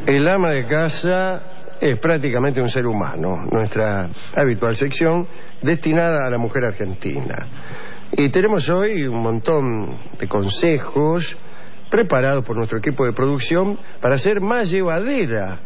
El ama de casa es prácticamente un ser humano, nuestra habitual sección destinada a la mujer argentina. Y tenemos hoy un montón de consejos preparados por nuestro equipo de producción para hacer más llevadera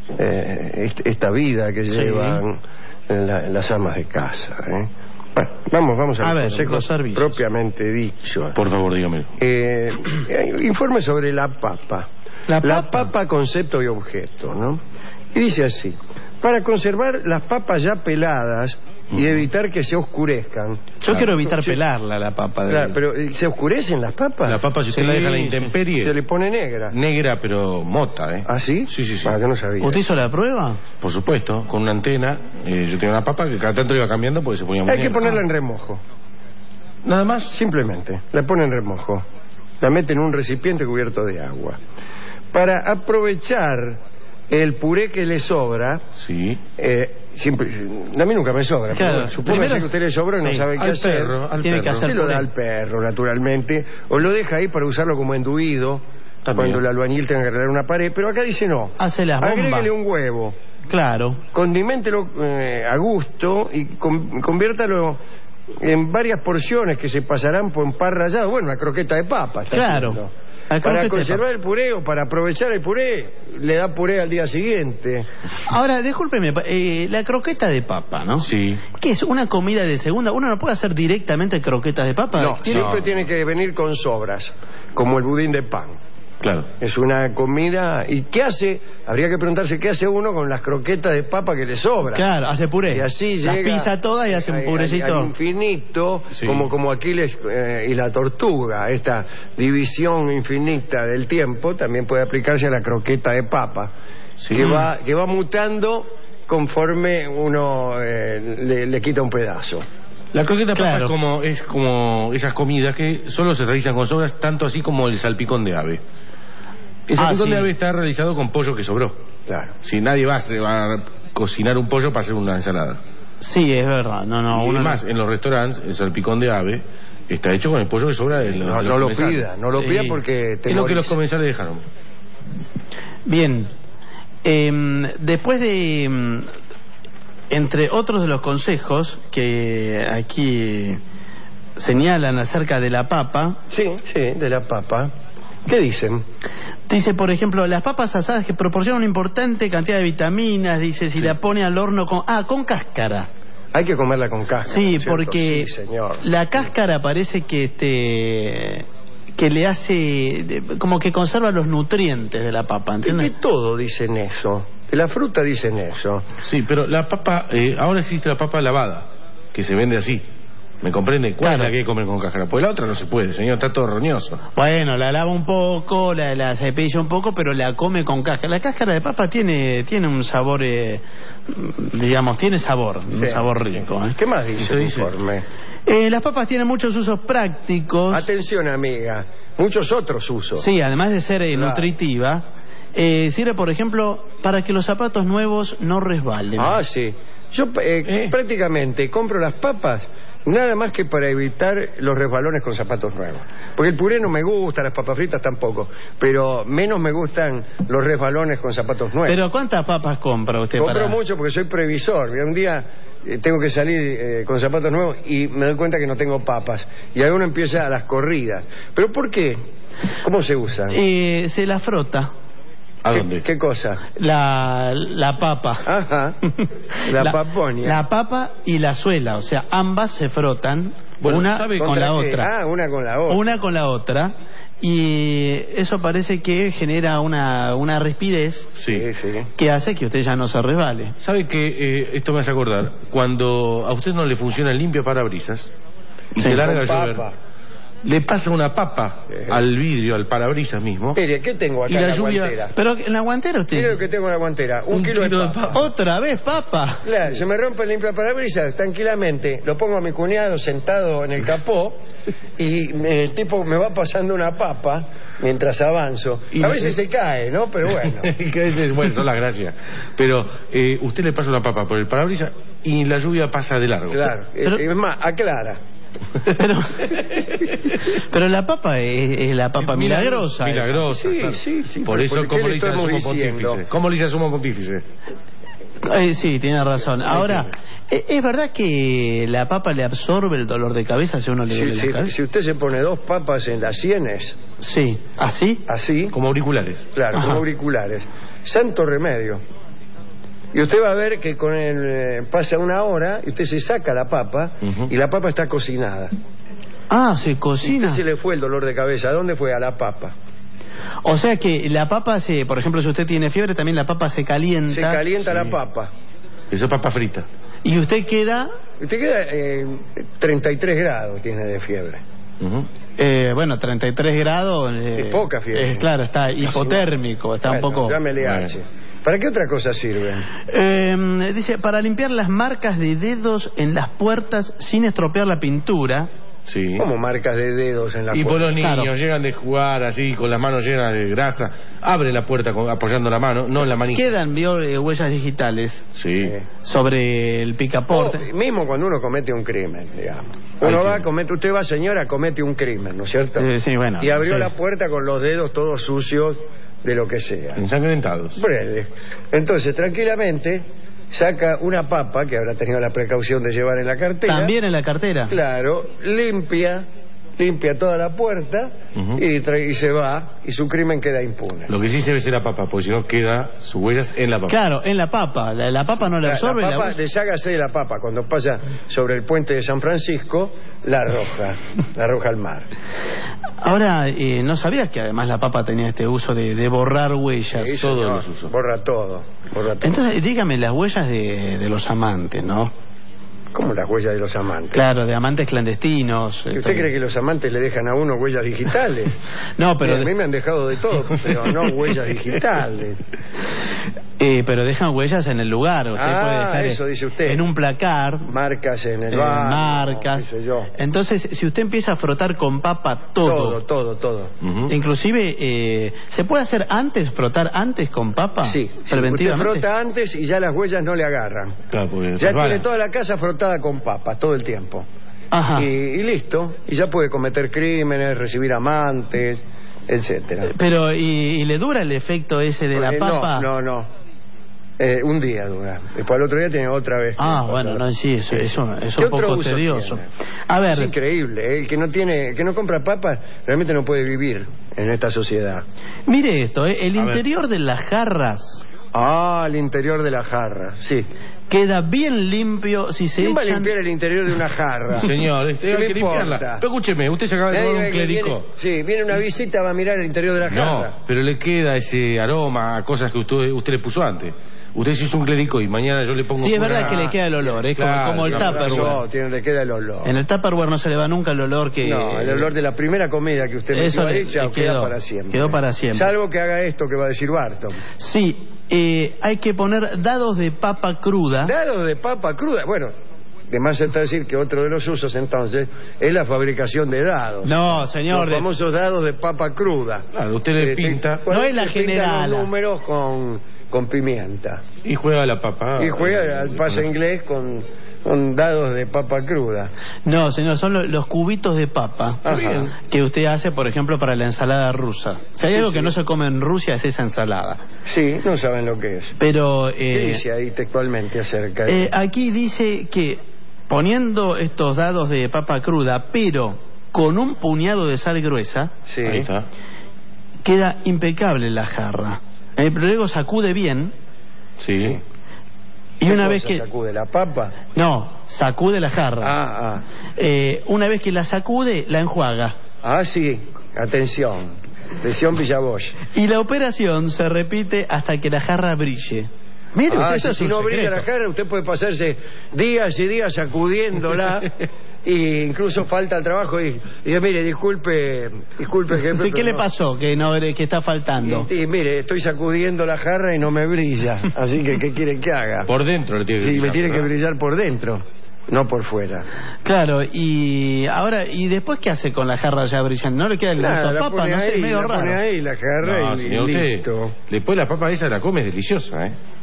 esta vida que llevan las amas de casa. Bueno, vamos a los consejos propiamente dichos. Por favor, dígame. Informe sobre la papa. La papa, concepto y objeto, ¿no? Y dice así: para conservar las papas ya peladas y evitar que se oscurezcan. Yo quiero evitar pelarla, la papa. Claro, pero ¿se oscurecen las papas? La papa, si usted la deja a la intemperie... Se le pone negra. Negra, pero mota, ¿eh? ¿Ah, sí? Sí. Yo no sabía. ¿Usted hizo la prueba? Por supuesto, con una antena. Yo tenía una papa que cada tanto iba cambiando porque se ponía muy Hay que ponerla en remojo. Nada más. Simplemente, la pone en remojo. La mete en un recipiente cubierto de agua. Para aprovechar el puré que le sobra... Sí. A mí nunca me sobra. Claro. Supongo que a usted le sobra y no sabe qué hacer. Se lo da al perro, naturalmente. O lo deja ahí para usarlo como enduido cuando el albañil tenga que arreglar una pared. Pero acá dice no. Hace las bombas. Agréguele un huevo. Claro. Condiméntelo a gusto y conviértalo en varias porciones que se pasarán por un pan rallado. Bueno, una croqueta de papa. Claro. Para conservar el puré o para aprovechar el puré, le da puré al día siguiente. Ahora, discúlpeme, la croqueta de papa, ¿no? Sí. ¿Qué es? ¿Una comida de segunda? ¿Uno no puede hacer directamente croquetas de papa? No, siempre tiene que venir con sobras, como el budín de pan. Claro. Es una comida... ¿Y qué hace? Habría que preguntarse qué hace uno con las croquetas de papa que le sobran. Claro, hace puré. Y así las llega... pisa todas y hace un purecito. Al infinito, como Aquiles y la tortuga. Esta división infinita del tiempo también puede aplicarse a la croqueta de papa. Que va mutando conforme uno le quita un pedazo. La croqueta de papa es como esas comidas que solo se realizan con sobras, tanto así como el salpicón de ave. El salpicón de ave está realizado con pollo que sobró. Claro. Si nadie va a cocinar un pollo para hacer una ensalada. Sí, es verdad. Y más, en los restaurantes, el salpicón de ave está hecho con el pollo que sobra de los no lo pida porque es lo que los comensales dejaron. Bien. Después de... entre otros de los consejos que aquí señalan acerca de la papa... Sí, de la papa. ¿Qué dicen? Dice, por ejemplo, las papas asadas que proporcionan una importante cantidad de vitaminas. Dice, si la pone al horno con cáscara. Hay que comerla con cáscara. Sí, porque la cáscara parece que le hace... como que conserva los nutrientes de la papa, ¿entiendes? De todo dicen eso. De la fruta dicen eso. Sí, pero la papa... ahora existe la papa lavada, que se vende así. ¿Me comprende? ¿Cuál es la que hay que comer con cáscara? Pues la otra no se puede, señor, está todo roñoso. Bueno, la lava un poco, la cepilla un poco, pero la come con cáscara. La cáscara de papa tiene un sabor, digamos, tiene sabor, un sabor rico. ¿Qué más dice el informe? Las papas tienen muchos usos prácticos. Atención, amiga, muchos otros usos. Sí, además de ser nutritiva, sirve, por ejemplo, para que los zapatos nuevos no resbalen. Ah, sí. Yo prácticamente compro las papas nada más que para evitar los resbalones con zapatos nuevos. Porque el puré no me gusta, las papas fritas tampoco, pero menos me gustan los resbalones con zapatos nuevos. ¿Pero cuántas papas compra usted? Compro mucho porque soy previsor. Mira, un día tengo que salir con zapatos nuevos y me doy cuenta que no tengo papas. Y ahí uno empieza a las corridas. ¿Pero por qué? ¿Cómo se usan? Se la frota. ¿A dónde? ¿Qué cosa? La papa. Ajá. La paponia. La papa y la suela, o sea, ambas se frotan, una con la otra. Ah, una con la otra. Una con la otra. Y eso parece que genera una rispidez que hace que usted ya no se resbale. ¿Sabe que esto me hace acordar? Cuando a usted no le funciona el limpia parabrisas y se larga a llover, le pasa una papa al vidrio, al parabrisas mismo. Mire, ¿qué tengo acá en la guantera? Pero en la guantera usted... Mire lo que tengo en la guantera, un kilo de papa. ¿Otra vez papa? Claro, se me rompe el limpiaparabrisas tranquilamente, lo pongo a mi cuñado sentado en el capó y el tipo me va pasando una papa mientras avanzo. A veces se cae, ¿no? Pero bueno. Bueno, son las gracias. Pero usted le pasa una papa por el parabrisas y la lluvia pasa de largo. Claro, es más, aclara. Pero la papa es la papa milagrosa. Milagrosa. Sí, claro. sí. Por eso, ¿cómo le dice al estamos sumo diciendo? pontífice? ¿Cómo le dice al sumo pontífice? Sí, tiene razón. Ahora, ¿es verdad que la papa le absorbe el dolor de cabeza si uno le duele la cabeza? Si usted se pone 2 papas en las sienes... Sí. ¿Así? Así. Como auriculares. Claro, Ajá. como auriculares. Santo remedio. Y usted va a ver que con pasa 1 hora y usted se saca la papa y la papa está cocinada. Ah, se Y cocina. usted se le fue el dolor de cabeza. ¿A dónde fue? A la papa. O sea que la papa por ejemplo, si usted tiene fiebre, también la papa se calienta. Se calienta la papa. Eso es papa frita. Y usted queda... Usted queda 33 grados tiene de fiebre. bueno, 33 grados... Es poca fiebre. Claro, está hipotérmico, está un poco... Llámele H. ¿Para qué otra cosa sirven? Dice, para limpiar las marcas de dedos en las puertas sin estropear la pintura. Sí. Como marcas de dedos en la Y puerta. por los niños Claro. llegan de jugar así, con las manos llenas de grasa, abre la puerta apoyando la mano, no en la manita. Quedan huellas digitales Sí. sobre el picaporte. Mismo cuando uno comete un crimen, digamos. Uno va, usted va, señora, comete un crimen, ¿no es cierto? Sí, bueno. Y abrió sí. la puerta con los dedos todos sucios de lo que sea. Ensangrentados. Breve. Entonces, tranquilamente, saca una papa que habrá tenido la precaución de llevar en la cartera. También en la cartera. Claro, limpia toda la puerta y se va y su crimen queda impune. Lo que sí se ve es la papa, porque si no queda sus huellas en la papa. Claro, en la papa. La papa no la absorbe. La papa, deshágase de la papa. Cuando pasa sobre el puente de San Francisco, la arroja al mar. Ahora, no sabías que además la papa tenía este uso de borrar huellas. Sí, todos señor, los usos. borra todo. Entonces, dígame, las huellas de los amantes, ¿no? ¿Cómo las huellas de los amantes? Claro, de amantes clandestinos. ¿Y ¿Usted cree que los amantes le dejan a uno huellas digitales? No, pero... A mí me han dejado de todo, pero no huellas digitales. Pero dejan huellas en el lugar. Usted puede dejar eso dice usted. en un placar. Marcas en el baño. Marcas. Qué sé yo. Entonces, si usted empieza a frotar con papa todo. Todo. Inclusive, ¿se puede hacer frotar antes con papa? Sí, preventivamente. usted frota antes y ya las huellas no le agarran. Claro, porque Ya resbala. tiene toda la casa frotada con papa, todo el tiempo. Ajá. Y listo. Y ya puede cometer crímenes, recibir amantes, etcétera. Pero, ¿y le dura el efecto ese de la papa? No. Un día dura. Después al otro día tiene otra vez. Bueno, no, sí, eso es un ¿Qué otro poco uso tedioso. tiene? A ver, Es increíble. El que no compra papas realmente no puede vivir en esta sociedad. mire esto, el interior de las jarras El interior de la jarra, sí. queda bien limpio si se ¿Quién va a echan... limpiar el interior de una jarra? Señor, hay ¿Qué le que limpiarla. importa? Pero escúcheme, usted se acaba de tomar un clérico. Viene una visita, va a mirar el interior de la jarra. No, pero le queda ese aroma a cosas que usted le puso antes. Usted se hizo un clérico y mañana yo le pongo... Sí, es pura- verdad que le queda el olor, es Claro, como el claro. Tupperware. Le queda el olor. En el Tupperware no se le va nunca el olor que... No, el olor de la primera comida que usted me Eso ha le dicho quedó, queda para siempre. quedó para siempre. Salvo que haga esto que va a decir Barton. Sí, hay que poner dados de papa cruda. Dados de papa cruda. Bueno, de más está decir que otro de los usos entonces es la fabricación de dados. No, señor. Los famosos dados de papa cruda. Claro, usted le pinta No es la Se pintan generala. los números con pimienta. y juega la papa. Y juega al pase inglés con dados de papa cruda. No, señor, son los cubitos de papa Ajá. que usted hace, por ejemplo, para la ensalada rusa. Si hay algo que no se come en Rusia es esa ensalada. Sí, no saben lo que es. Pero ¿Qué dice ahí textualmente acerca de aquí dice que poniendo estos dados de papa cruda, pero con un puñado de sal gruesa, Sí. Ahí está. queda impecable la jarra. Pero luego sacude bien Sí. y una ¿Qué vez cosa que... sacude la papa? No, sacude la jarra. Una vez que la sacude, la enjuaga. Sí. Atención. Lesión Villaboy. Y la operación se repite hasta que la jarra brille. Mire, usted, eso es si un no brilla secreto. la jarra, usted puede pasarse días y días sacudiéndola. Y incluso falta el trabajo y mire, disculpe jefe. Sí, ¿qué pero le no. pasó que está faltando? Y mire, estoy sacudiendo la jarra y no me brilla. Así que, ¿qué quiere que haga? Por dentro le tiene que Sí, me brillar, tiene que ¿verdad? brillar por dentro, no por fuera. Claro, y ahora, ¿y después qué hace con la jarra ya brillante? ¿No le queda el gusto Nada, a la papa? pone No sé, ahí, medio la pone raro. ahí la jarra No, y señor, listo. usted, después la papa esa la come, es deliciosa, ¿eh?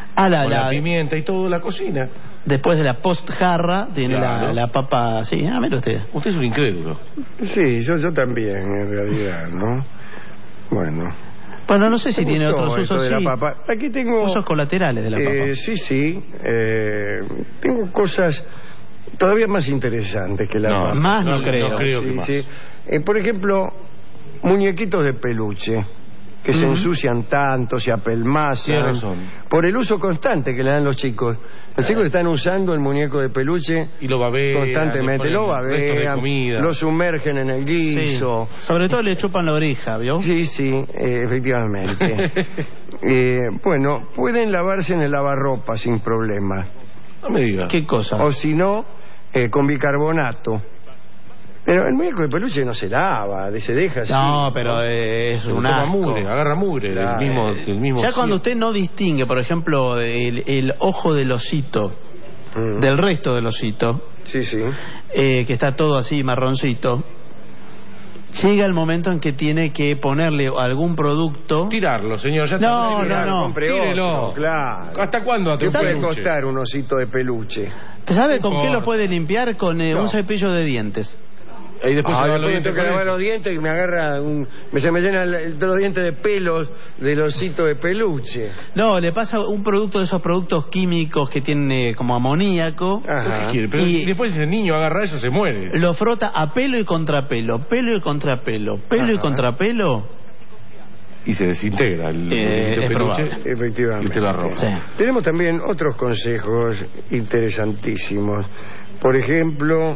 con la pimienta y todo, la cocina. Después de la post-jarra tiene la papa, sí, mira usted. Usted es un incrédulo. Sí, yo también, en realidad, ¿no? Bueno, no sé si tiene otros usos, de la papa. Aquí tengo usos colaterales de la papa. Sí. Tengo cosas todavía más interesantes que la papa. Más no creo. No creo que más. Sí. Por ejemplo, muñequitos de peluche que se ensucian tanto, se apelmazan por el uso constante que le dan los chicos. Los chicos están usando el muñeco de peluche y lo babean constantemente, lo babean, lo sumergen en el guiso. Sí. Sobre todo le chupan la oreja, ¿vio? Sí, efectivamente. Bueno, pueden lavarse en el lavarropa sin problema. No me diga. ¿Qué cosa? O si no, con bicarbonato. Pero el muñeco de peluche no se lava, se deja así. No, pero es un asco. Mugre, agarra mugre del mismo. Ya cuando usted no distingue, por ejemplo, el ojo del osito del resto del osito, que está todo así marroncito, llega el momento en que tiene que ponerle algún producto. Tirarlo, señor. Ya no. Tírelo. Claro. ¿Hasta cuándo? ¿Qué puede costar un osito de peluche? ¿Sabe con qué lo puede limpiar? Con un cepillo de dientes. Y después me tengo que lavar los dientes y me agarra se me llenan los dientes de pelos del osito de peluche. No, le pasa un producto de esos productos químicos que tiene como amoníaco. Pero y después ese niño agarra eso, se muere. Lo frota a pelo y contrapelo, pelo y contrapelo, pelo y contrapelo. Y se desintegra el peluche. Efectivamente. Y usted lo arroja. Sí. Tenemos también otros consejos interesantísimos. Por ejemplo,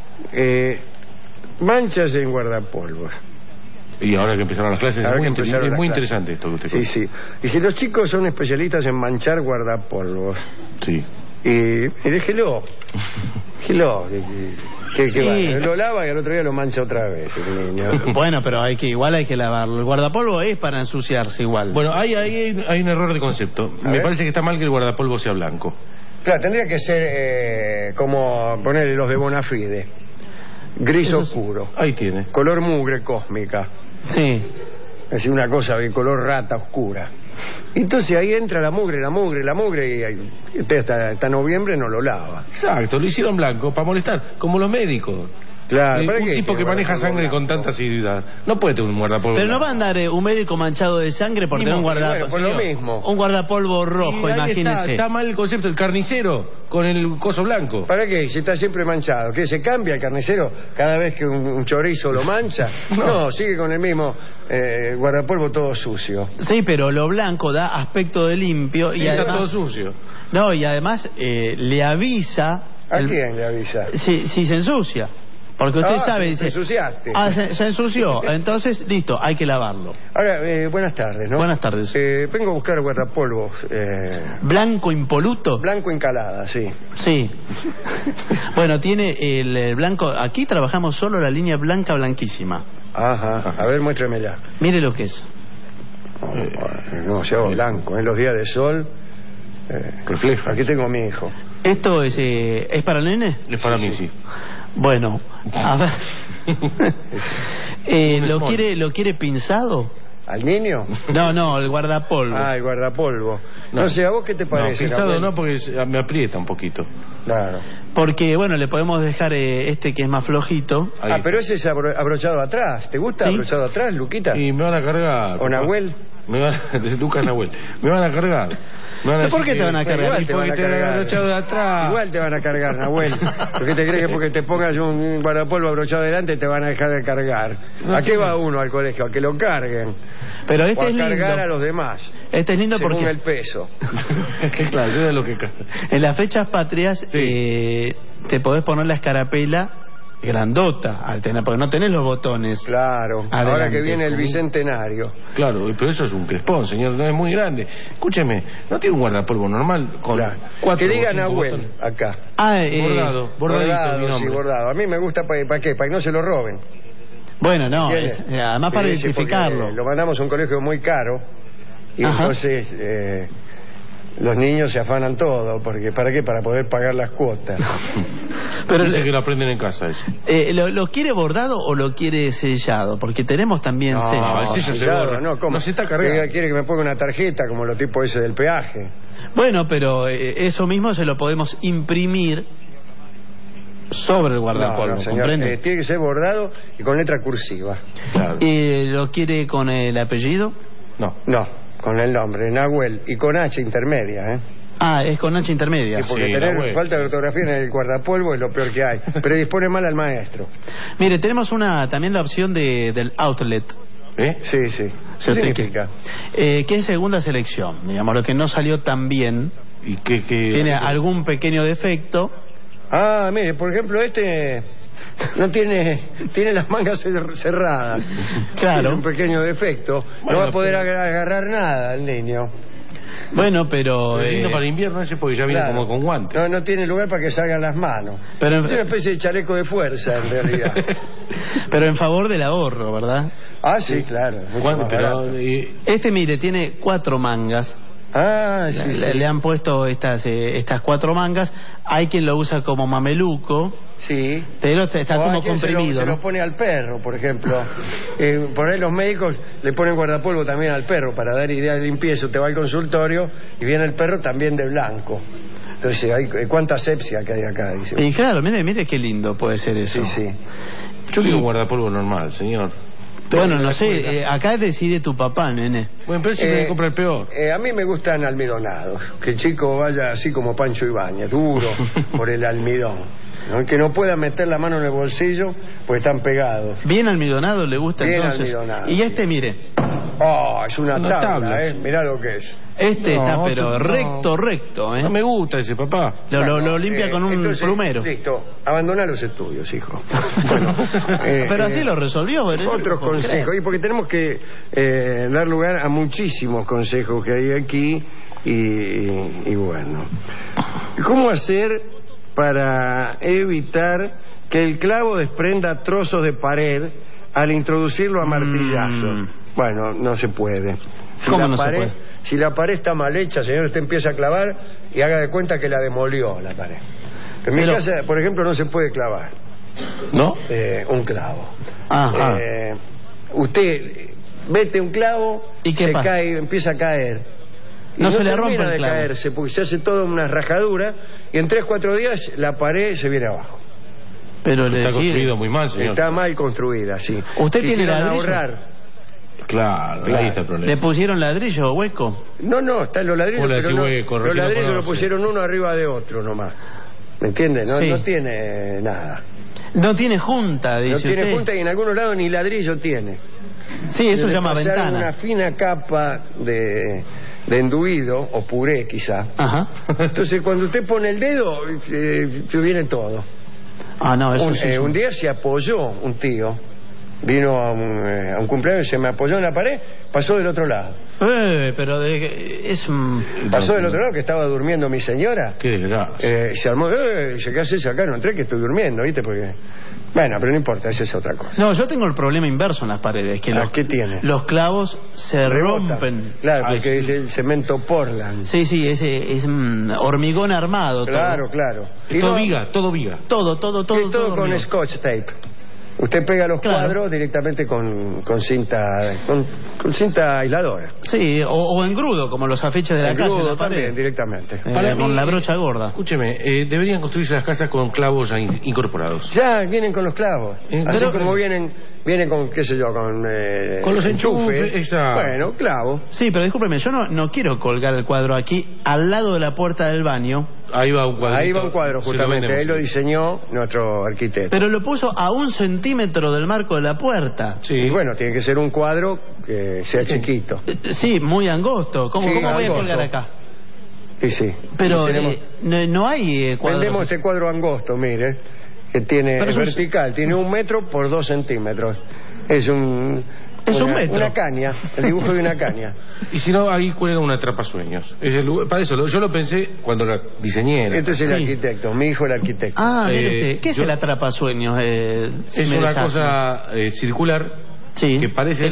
manchas en guardapolvos. Y ahora que empezaron las clases, es muy interesante esto que usted cuenta. Sí. Y si los chicos son especialistas en manchar guardapolvos. Sí. Y déjelo. Lo lava y al otro día lo mancha otra vez el niño. Bueno, pero igual hay que lavarlo. El guardapolvo es para ensuciarse igual. Bueno, hay un error de concepto. Me parece que está mal que el guardapolvo sea blanco. Claro, tendría que ser como ponerle los de Bonafide. Gris oscuro. Ahí tiene. Color mugre cósmica. Sí. Es decir, una cosa de color rata oscura. Entonces ahí entra la mugre y usted hasta noviembre no lo lava. Exacto, lo hicieron blanco para molestar, como los médicos. Claro, un tipo que maneja sangre con tanta asiduidad no puede tener un guardapolvo. Pero no va a andar un médico manchado de sangre por tener un guardapolvo. Por lo mismo. Un guardapolvo rojo, imagínese. Está mal el concepto del carnicero con el coso blanco. ¿Para qué? Si está siempre manchado. ¿Qué? ¿Se cambia el carnicero cada vez que un chorizo lo mancha? No, sigue con el mismo guardapolvo todo sucio. Sí, pero lo blanco da aspecto de limpio y además está todo sucio. No, y además le avisa. ¿A quién le avisa? Si se ensucia. Porque usted sabe, dice... Se ensuciaste. Se ensució, entonces, listo, hay que lavarlo. Ahora, buenas tardes, ¿no? Buenas tardes. Vengo a buscar guardapolvos. ¿Blanco impoluto? Blanco encalada, sí. Sí. Bueno, tiene el blanco... Aquí trabajamos solo la línea blanca blanquísima. Ajá. A ver, muéstremela. Mire lo que es. No, se hago blanco. En los días de sol... refleja. Aquí tengo a mi hijo. ¿Esto es para el nene? Es para mí, sí. Bueno, a ver. ¿Lo quiere pinzado? ¿Al niño? No, el guardapolvo. El guardapolvo. No sé, ¿a vos qué te parece? No, pinzado no, porque me aprieta un poquito. Claro. Porque, bueno, le podemos dejar que es más flojito. Pero ese es abrochado atrás. ¿Te gusta abrochado atrás, Luquita? Y me van a cargar. ¿O Nahuel? Lucas Nahuel. Me van a cargar. ¿Por qué te van a cargar? Igual te van a cargar. Abrochado de atrás. Igual te van a cargar, Nahuel. ¿Por qué te crees que porque te pongas un guardapolvo abrochado delante te van a dejar de cargar? ¿A qué va uno al colegio? A que lo carguen. Pero o a cargar a los demás. Este es lindo porque... según el peso. Claro, yo de lo que... En las fechas patrias te podés poner la escarapela grandota, porque no tenés los botones. Claro, adelante. Ahora que viene el bicentenario. Claro, pero eso es un crespón, señor, no es muy grande. Escúcheme, ¿no tiene un guardapolvo normal? Con que diga Nahuel acá. Bordadito, mi nombre. Sí, bordado. A mí me gusta, ¿para qué? Para que no se lo roben. Bueno, no, además para identificarlo. Lo mandamos a un colegio muy caro y entonces los niños se afanan todo, porque ¿para qué? Para poder pagar las cuotas. Pero dice que lo aprenden en casa eso. ¿Lo quiere bordado o lo quiere sellado? Porque tenemos también sellado. No, ¿cómo? No se está cargando. Quiere que me ponga una tarjeta como los tipos ese del peaje. Bueno, pero eso mismo se lo podemos imprimir sobre el guardapolvo, ¿comprende? Tiene que ser bordado y con letra cursiva. Claro. ¿Lo quiere con el apellido? No, con el nombre, Nahuel, y con H intermedia, es con H intermedia. Sí, porque tener falta de ortografía en el guardapolvo es lo peor que hay. Pero dispone mal al maestro. Mire, tenemos también la opción del outlet. Sí. ¿Qué significa? Que es segunda selección, digamos, lo que no salió tan bien. ¿Y qué tiene algún pequeño defecto? Mire, por ejemplo, no tiene las mangas cerradas. Claro. Tiene un pequeño defecto. No va a poder agarrar nada el niño. Bueno, pero... lindo para invierno ese porque ya viene como con guantes. No tiene lugar para que salgan las manos. Pero es una especie de chaleco de fuerza, en realidad. Pero en favor del ahorro, ¿verdad? Sí, claro. Mire, tiene 4 mangas. Le han puesto estas 4 mangas. Hay quien lo usa como mameluco. Sí. Pero está como comprimido. Se lo pone al perro, por ejemplo. Por ahí los médicos le ponen guardapolvo también al perro para dar idea de limpieza. Te va al consultorio y viene el perro también de blanco. Entonces, cuánta asepsia que hay acá, dice. Y claro, mire qué lindo puede ser eso. Sí. Yo quiero un guardapolvo normal, señor. Bueno, no sé, acá decide tu papá, nene. Bueno, pero si me compra el peor. A mí me gustan almidonados. Que el chico vaya así como Pancho Ibáñez, duro por el almidón. Que no pueda meter la mano en el bolsillo, pues están pegados. Bien almidonado le gusta bien entonces. Almidonado. Y mire. Es una tabla, mirá lo que es. Está pero recto, No me gusta ese, papá. Lo limpia con un plumero. Listo, abandona los estudios, hijo. Pero así lo resolvió, ¿verdad? Otros consejos, porque tenemos que dar lugar a muchísimos consejos que hay aquí. Y bueno, ¿cómo hacer para evitar que el clavo desprenda trozos de pared al introducirlo a martillazos? Bueno, no se puede. ¿Cómo no se puede? Si la pared está mal hecha, señor, usted empieza a clavar y haga de cuenta que la demolió la pared. En mi casa, por ejemplo, no se puede clavar. ¿No? Un clavo. Ajá. Usted mete un clavo y se cae, empieza a caer. No se le rompe el de clavo. Caerse, porque se hace toda una rajadura y en 3-4 días la pared se viene abajo. Pero está construido muy mal, señor. Está mal construida, sí. ¿Usted tiene ladrillo? Ahorrar. Claro, ahí está el problema. ¿Le pusieron ladrillo o hueco? No, están los ladrillos, pero hueco, los ladrillos lo pusieron uno arriba de otro nomás. ¿Me entiende? No tiene nada. No tiene junta, dice usted. No tiene junta y en algunos lados ni ladrillo tiene. Sí, eso se llama ventana. Una fina capa de enduido o puré quizá. Ajá. Entonces cuando usted pone el dedo se viene todo. No, eso sí. Un día se apoyó un tío, vino a un cumpleaños, se me apoyó en la pared, pasó del otro lado. Pero pasó del otro lado, que estaba durmiendo mi señora. Qué desgracia. Se armó, dice, ¿qué haces acá? No entré, que estoy durmiendo, ¿viste? Porque... Bueno, pero no importa, esa es otra cosa. No, yo tengo el problema inverso en las paredes, que ¿qué tiene? Los clavos se rompen. Claro, porque es el cemento Portland. Sí, es hormigón armado. Claro. Y todo viga. Todo con scotch tape. Usted pega los cuadros directamente con cinta aisladora. Sí, o engrudo, como los afiches de la casa. Engrudo también, directamente. Con la brocha gorda. Escúcheme, deberían construirse las casas con clavos incorporados. Ya vienen con los clavos. Así como vienen con, qué sé yo, con los enchufes. Exacto. Bueno, clavo. Sí, pero discúlpeme, yo no quiero colgar el cuadro aquí, al lado de la puerta del baño. Ahí va un cuadro. Ahí va un cuadro, justamente. Ahí lo diseñó nuestro arquitecto. Pero lo puso a 1 centímetro del marco de la puerta. Sí. Y bueno, tiene que ser un cuadro que sea chiquito. Sí, muy angosto. ¿Cómo voy a colgar acá? Sí. Pero no hay cuadros. Vendemos ese cuadro angosto, mire, que tiene vertical, tiene 1 metro por 2 centímetros. Es un metro. Una caña, el dibujo de una caña. Y si no, ahí cuelga un atrapasueños. Para eso, yo lo pensé cuando la diseñé. Este es el arquitecto, mi hijo el arquitecto. ¿Qué es el atrapasueños? Es una cosa circular. Sí, que parece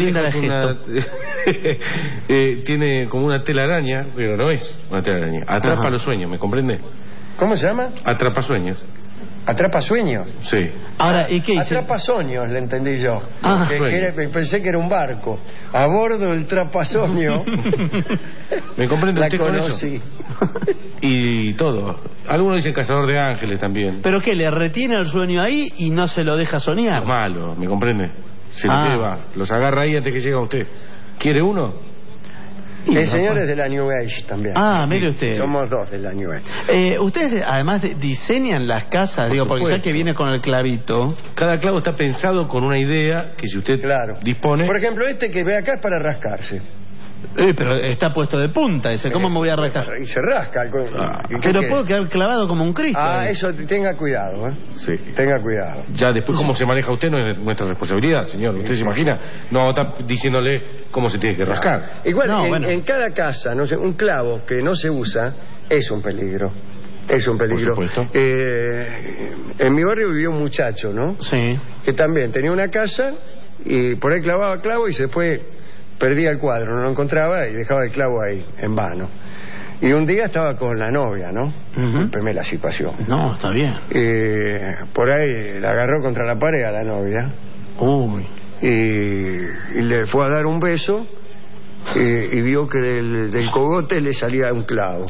tiene como una telaraña, pero no es una telaraña. Atrapa los sueños, ¿me comprende? ¿Cómo se llama? Atrapasueños. ¿Atrapasueños? Sí. Ahora, ¿y qué dice? Atrapasoños, le entendí yo. Ah, pensé que era un barco. A bordo del trapasoño. ¿Me comprende La usted con eso? conocí. Y todo. Algunos dicen cazador de ángeles también. ¿Pero qué? ¿Le retiene el sueño ahí y no se lo deja soñar? Es malo, ¿me comprende? Se los lleva, los agarra ahí antes que llegue a usted. ¿Quiere uno? El señor es de la New Age también. Ah, mire usted. Somos dos de la New Age. Ustedes además diseñan las casas, digo, porque ya que viene con el clavito. Cada clavo está pensado con una idea que si usted dispone... Por ejemplo, este que ve acá es para rascarse. Pero está puesto de punta ese, ¿cómo me voy a rascar? Y se rasca. Pero puedo quedar clavado como un Cristo. Eso, tenga cuidado, Sí. Tenga cuidado. Ya después cómo se maneja usted no es nuestra responsabilidad, señor. Usted se imagina, no está diciéndole cómo se tiene que rascar. Igual, en cada casa, no sé, un clavo que no se usa es un peligro. Es un peligro. Por supuesto. En mi barrio vivía un muchacho, ¿no? Sí. Que también tenía una casa y por ahí clavaba clavo y después perdía el cuadro, no lo encontraba y dejaba el clavo ahí, en vano. Y un día estaba con la novia, ¿no? Discúlpeme la situación. No, está bien. Por ahí la agarró contra la pared a la novia. Uy. Y le fue a dar un beso y vio que del cogote le salía un clavo.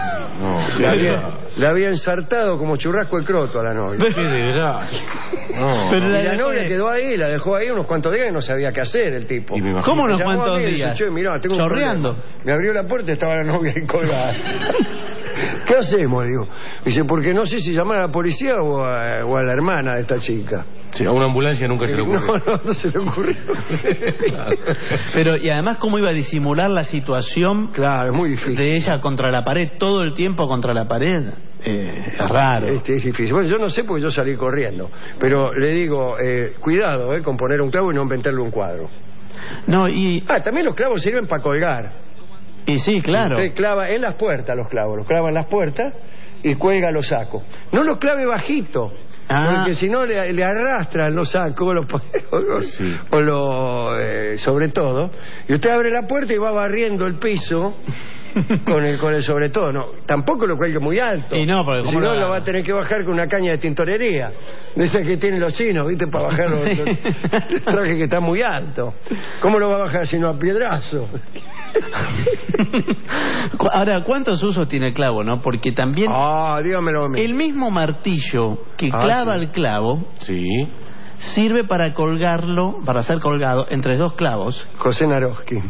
Le había ensartado como churrasco el croto a la novia. ¿Qué de verdad? No. Pero y la novia quedó ahí, la dejó ahí unos cuantos días y no sabía qué hacer el tipo. ¿Cómo unos cuantos días? Dice, mirá, tengo chorreando. Me abrió la puerta y estaba la novia ahí colgada. ¿Qué hacemos? Digo. Dice, porque no sé si llamar a la policía o a la hermana de esta chica. Sí, a una ambulancia nunca se le ocurrió. No se le ocurrió. Claro. Pero, y además, ¿cómo iba a disimular la situación muy difícil de ella contra la pared, todo el tiempo contra la pared? Es raro. Es difícil. Bueno, yo no sé porque yo salí corriendo. Pero le digo, cuidado con poner un clavo y no inventarle un cuadro. No, y... también los clavos sirven para colgar. Y sí, claro. Usted clava en las puertas los clavos, los clava en las puertas y cuelga los sacos. No los clave bajito. Porque si no le arrastran los sacos sobre todo, y usted abre la puerta y va barriendo el piso con el sobre todo. No, tampoco lo cuelgue muy alto. Y no, porque si no lo va a tener que bajar con una caña de tintorería, de esas que tienen los chinos, ¿viste? Para bajar los trajes que están muy alto. ¿Cómo lo va a bajar si no a piedrazo? Ahora, ¿cuántos usos tiene el clavo, no? Porque también dígamelo a mí. El mismo martillo que clava el clavo sirve para colgarlo, para ser colgado entre dos clavos. José Naroski.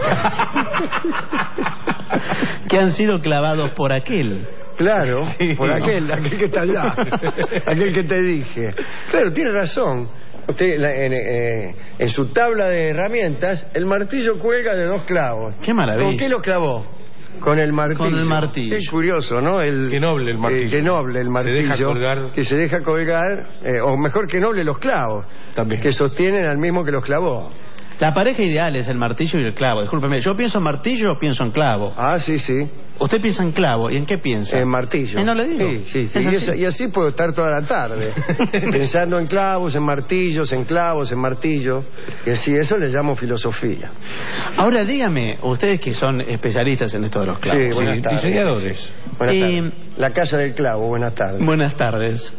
Que han sido clavados por aquel. Claro, por aquel que está allá. Aquel que te dije. Claro, tiene razón. Usted en su tabla de herramientas, el martillo cuelga de dos clavos. ¡Qué maravilla! ¿Con qué lo clavó? Con el martillo. Con el martillo. Es curioso, ¿no? Qué noble el martillo. Qué noble el martillo. Se deja colgar. Que se deja colgar, o mejor que noble los clavos. También. Que sostienen al mismo que los clavó. La pareja ideal es el martillo y el clavo. Discúlpeme, yo pienso en martillo o pienso en clavo. Sí. Usted piensa en clavo, ¿y en qué piensa? En martillo. No le digo. Sí. Y así puedo estar toda la tarde. Pensando en clavos, en martillos, en clavos, en martillos. Y así, eso le llamo filosofía. Ahora dígame, ustedes que son especialistas en esto de los clavos. Sí, buenas tardes. Diseñadores. Buenas tardes. La casa del clavo, buenas tardes. Buenas tardes.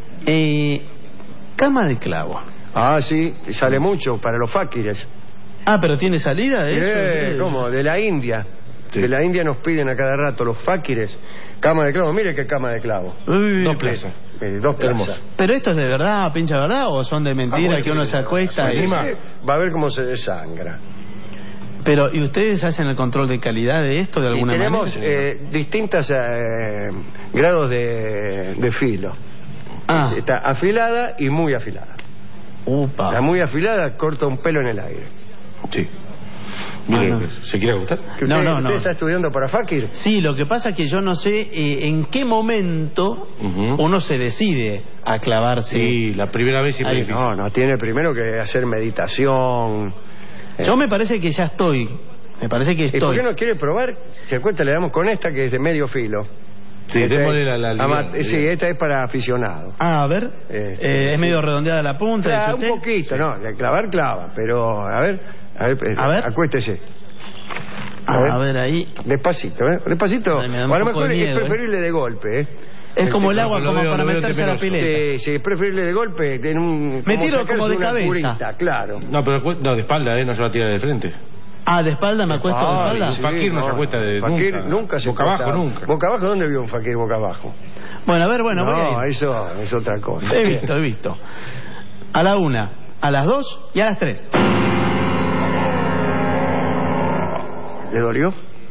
Cama de clavo. Sí, sale mucho para los faquires. Pero ¿tiene salida eso? ¿Cómo? De la India. Sí. De la India nos piden a cada rato los faquires. Cama de clavo, mire qué cama de clavo. Dos plazas. Dos plazas. ¿Pero esto es de verdad, pincha verdad, o son de mentira que uno se acuesta y... Va a ver cómo se desangra. Pero, ¿y ustedes hacen el control de calidad de esto de alguna manera? Tenemos distintos grados de filo. Está afilada y muy afilada. La muy afilada corta un pelo en el aire. Sí. Mire, ¿se quiere gustar? No. ¿Usted está estudiando para fakir? Sí, lo que pasa es que yo no sé en qué momento uno se decide a clavarse. Sí, la primera vez siempre es difícil. No, tiene primero que hacer meditación. Yo me parece que ya estoy. Me parece que estoy. ¿Y por qué no quiere probar? Si cuenta le damos con esta que es de medio filo. Sí, démosle la sí, esta es para aficionados. A ver. Es medio redondeada la punta. Claro, un poquito, de clavar clava, pero a ver, acuéstese. A ver ahí. Despacito, Despacito. A lo mejor es preferible de golpe, Es como el agua, como para meterse a la pileta. Sí, es preferible de golpe. Me tiro como de cabeza. Curita, claro. No, pero no, de espalda, no se va a tirar de frente. Ah, ¿de espalda me acuesto de espalda? Sí, fakir no se acuesta de nunca se boca abajo, nunca. ¿Boca abajo? ¿Dónde vio un fakir boca abajo? Bueno, a ver, voy a ir. Eso es otra cosa. He visto. A la 1, a las 2 y a las 3. ¿Le dolió?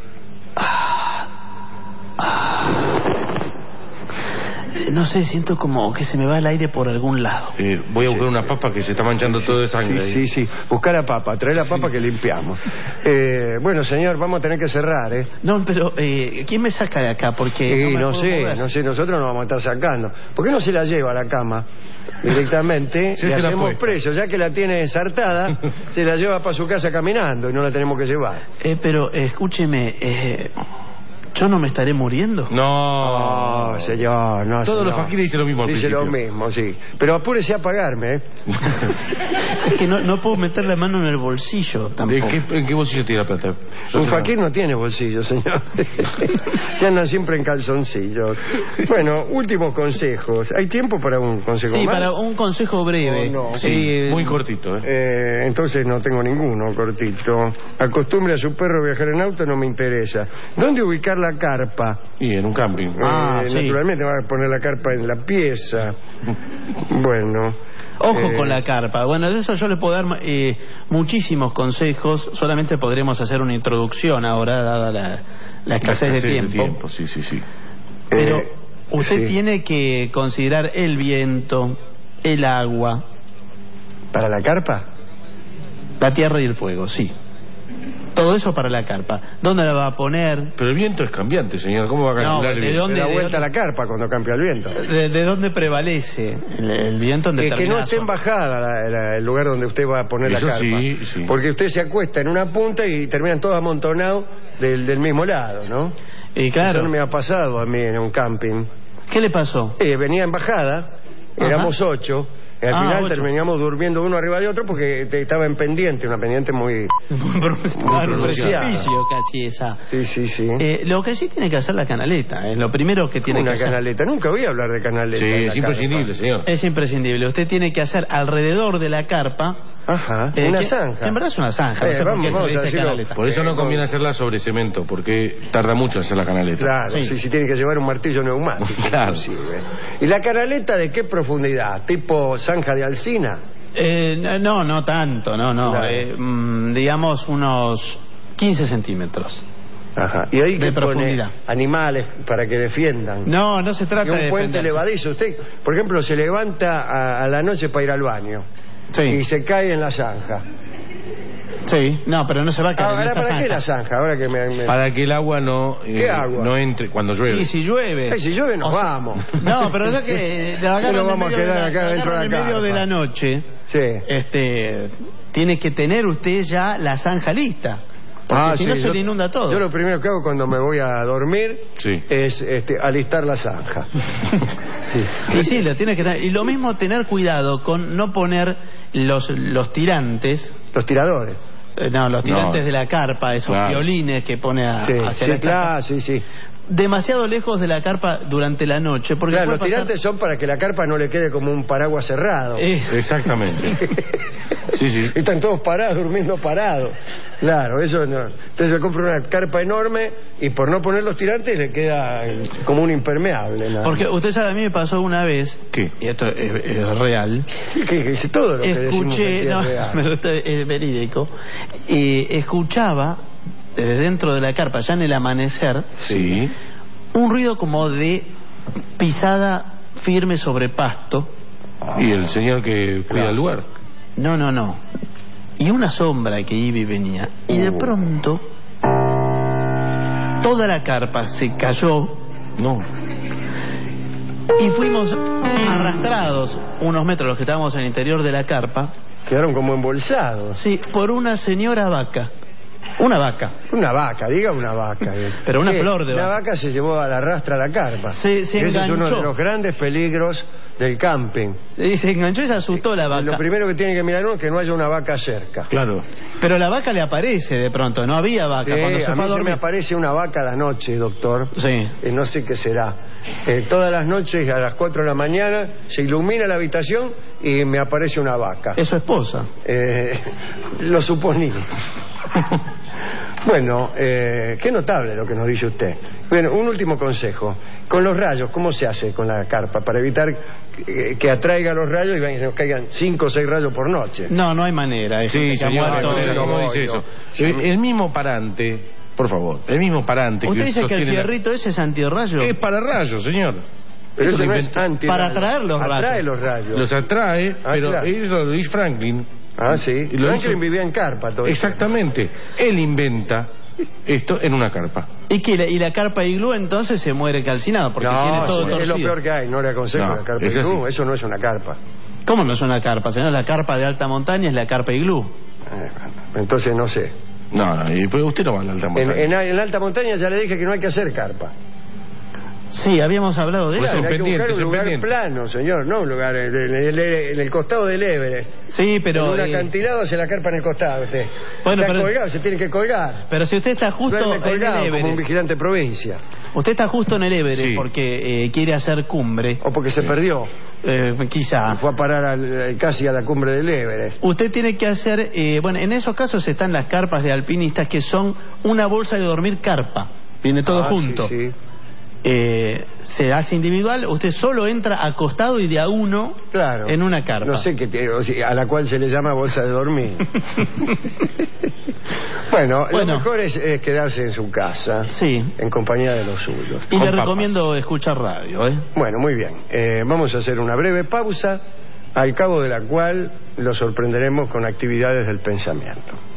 No sé, siento como que se me va el aire por algún lado. Voy a buscar una papa que se está manchando todo de sangre. Sí. Buscar a papa, traer la papa que limpiamos. Bueno, señor, vamos a tener que cerrar, ¿eh? No, pero ¿quién me saca de acá? Porque no sé, nosotros nos vamos a estar sacando. ¿Por qué no se la lleva a la cama directamente? Le hacemos preso, ya que la tiene ensartada, se la lleva para su casa caminando y no la tenemos que llevar. Pero escúcheme, ¿yo no me estaré muriendo? No, señor, no. Todos los fakires dicen lo mismo al principio. Dice lo mismo, sí. Pero apúrese a pagarme, ¿eh? Es que no puedo meter la mano en el bolsillo tampoco. ¿En qué bolsillo tiene la plata? Un fakir no tiene bolsillo, señor. Se anda siempre en calzoncillos. Bueno, últimos consejos. ¿Hay tiempo para un consejo más? Sí, para un consejo breve. No. Sí, muy cortito, ¿eh? Entonces no tengo ninguno cortito. Acostumbre a su perro a viajar en auto, no me interesa. ¿Dónde ubicar la carpa? Y en un camping. Sí. Naturalmente va a poner la carpa en la pieza. Bueno. Ojo con la carpa. Bueno, de eso yo le puedo dar muchísimos consejos. Solamente podremos hacer una introducción ahora, dada la escasez de tiempo. Sí. Pero usted tiene que considerar el viento, el agua. ¿Para la carpa? La tierra y el fuego, sí. Todo eso para la carpa. ¿Dónde la va a poner? Pero el viento es cambiante, señor. ¿Cómo va a cambiar el viento? ¿De da vuelta a la carpa cuando cambia el viento? ¿De dónde prevalece el viento en determinada que no esté en bajada el lugar donde usted va a poner eso la carpa. Sí. Porque usted se acuesta en una punta y terminan todos amontonados del mismo lado, ¿no? Y claro. Eso no me ha pasado a mí en un camping. ¿Qué le pasó? Venía en bajada, éramos 8... Y al final 8. Terminamos durmiendo uno arriba de otro porque estaba en pendiente, una pendiente muy pronunciada. Casi esa. Sí. Lo que sí tiene que hacer la canaleta, es lo primero que tiene que hacer. Una canaleta, nunca voy a hablar de canaleta. Sí, es imprescindible, señor. Es imprescindible. Usted tiene que hacer alrededor de la carpa. Una zanja. En verdad es una zanja. Vamos a decirlo. Por eso no conviene hacerla sobre cemento, porque tarda mucho hacer la canaleta. Claro, sí, tiene que llevar un martillo neumático. Claro. ¿Y la canaleta de qué profundidad? ¿Tipo zanja de Alsina? No tanto, no. Claro. Digamos unos 15 centímetros. ¿Y ahí de profundidad? Animales para que defiendan. No se trata de un puente levadizo. Usted, por ejemplo, se levanta a la noche para ir al baño. Sí. Y se cae en la zanja. Sí, no, pero no se va a caer en esa ¿para zanja? qué la zanja? Ahora que Para que el agua no entre cuando llueve. Y si llueve. Si llueve nos vamos. No, pero es que la vamos a quedar acá dentro de la carpa. En medio de la noche. Sí. Tiene que tener usted ya la zanja lista. Porque si no se le inunda todo. Yo lo primero que hago cuando me voy a dormir es alistar la zanja. Sí, lo tiene que tener. Y lo mismo tener cuidado con no poner los tirantes. Los tiradores. Los tirantes de la carpa, esos violines que pone hacia la carpa. Sí. Demasiado lejos de la carpa durante la noche. Porque los tirantes son para que la carpa no le quede como un paraguas cerrado. Exactamente. Sí. Están todos parados, durmiendo parados. Claro, eso no. Entonces se compra una carpa enorme y por no poner los tirantes le queda como un impermeable. Porque usted sabe, a mí me pasó una vez, y esto es real. Que todo lo que escuché, es verídico, escuchaba desde dentro de la carpa, ya en el amanecer, un ruido como de pisada firme sobre pasto. ¿Y el señor que cuida el lugar? No. Y una sombra que iba y venía. Y de pronto, toda la carpa se cayó. Y fuimos arrastrados unos metros, los que estábamos en el interior de la carpa. Quedaron como embolsados. Sí, por una señora vaca. Una vaca. Una vaca, diga una vaca. Pero una flor de vaca. vaca. Una vaca se llevó a la rastra la carpa. Se Ese es uno de los grandes peligros del camping. Y se enganchó y se asustó la vaca. Lo primero que tiene que mirar uno es que no haya una vaca cerca. Claro. Pero la vaca le aparece de pronto, no había vaca. Cuando se a fue mí a se me dormir. aparece una vaca a la noche, doctor. Sí. No sé qué será. Todas las noches a las 4 de la mañana se ilumina la habitación y me aparece una vaca. Es su esposa. Lo suponía. Bueno, qué notable lo que nos dice usted. Bueno, un último consejo. Con los rayos, ¿cómo se hace con la carpa? Para evitar que atraiga los rayos y nos caigan 5 o 6 rayos por noche. No, no hay manera. Sí, señor, ¿cómo dice eso? El mismo parante, por favor, el mismo parante. Usted dice que el fierrito ese es antirrayo. Es para rayos, señor. Pero eso no es anti. Para atraer los rayos. Atrae los rayos. Los atrae, pero claro. eso lo dice Franklin. Ah, sí. Franklin vivía en carpa todo. Exactamente. Él inventa esto en una carpa. ¿Y la carpa iglú entonces se muere calcinada? Porque tiene todo torcido. Es lo peor que hay. No le aconsejo la carpa iglú. Eso no es una carpa. ¿Cómo no es una carpa? Señor, la carpa de alta montaña es la carpa iglú. Entonces no sé. No, y pues usted no va a la alta montaña. En la alta montaña ya le dije que no hay que hacer carpa. Sí, habíamos hablado de eso. Hay que buscar un lugar plano, señor, no un lugar en el costado del Everest. Sí, pero... En un acantilado hace la carpa en el costado usted. Bueno, está colgado, se tiene que colgar. Pero si usted está justo colgado, en el Everest, como un vigilante de provincia. Usted está justo en el Everest Sí. porque quiere hacer cumbre. O porque se perdió. Quizá. Fue a parar casi a la cumbre del Everest. Usted tiene que hacer... bueno, en esos casos están las carpas de alpinistas que son una bolsa de dormir carpa. Viene todo junto. Sí, sí. Se hace individual, usted solo entra acostado y de a uno en una carpa. No sé a la cual se le llama bolsa de dormir. Bueno, lo mejor es quedarse en su casa, en compañía de los suyos. Y le recomiendo escuchar radio. Bueno, muy bien. Vamos a hacer una breve pausa, al cabo de la cual lo sorprenderemos con actividades del pensamiento.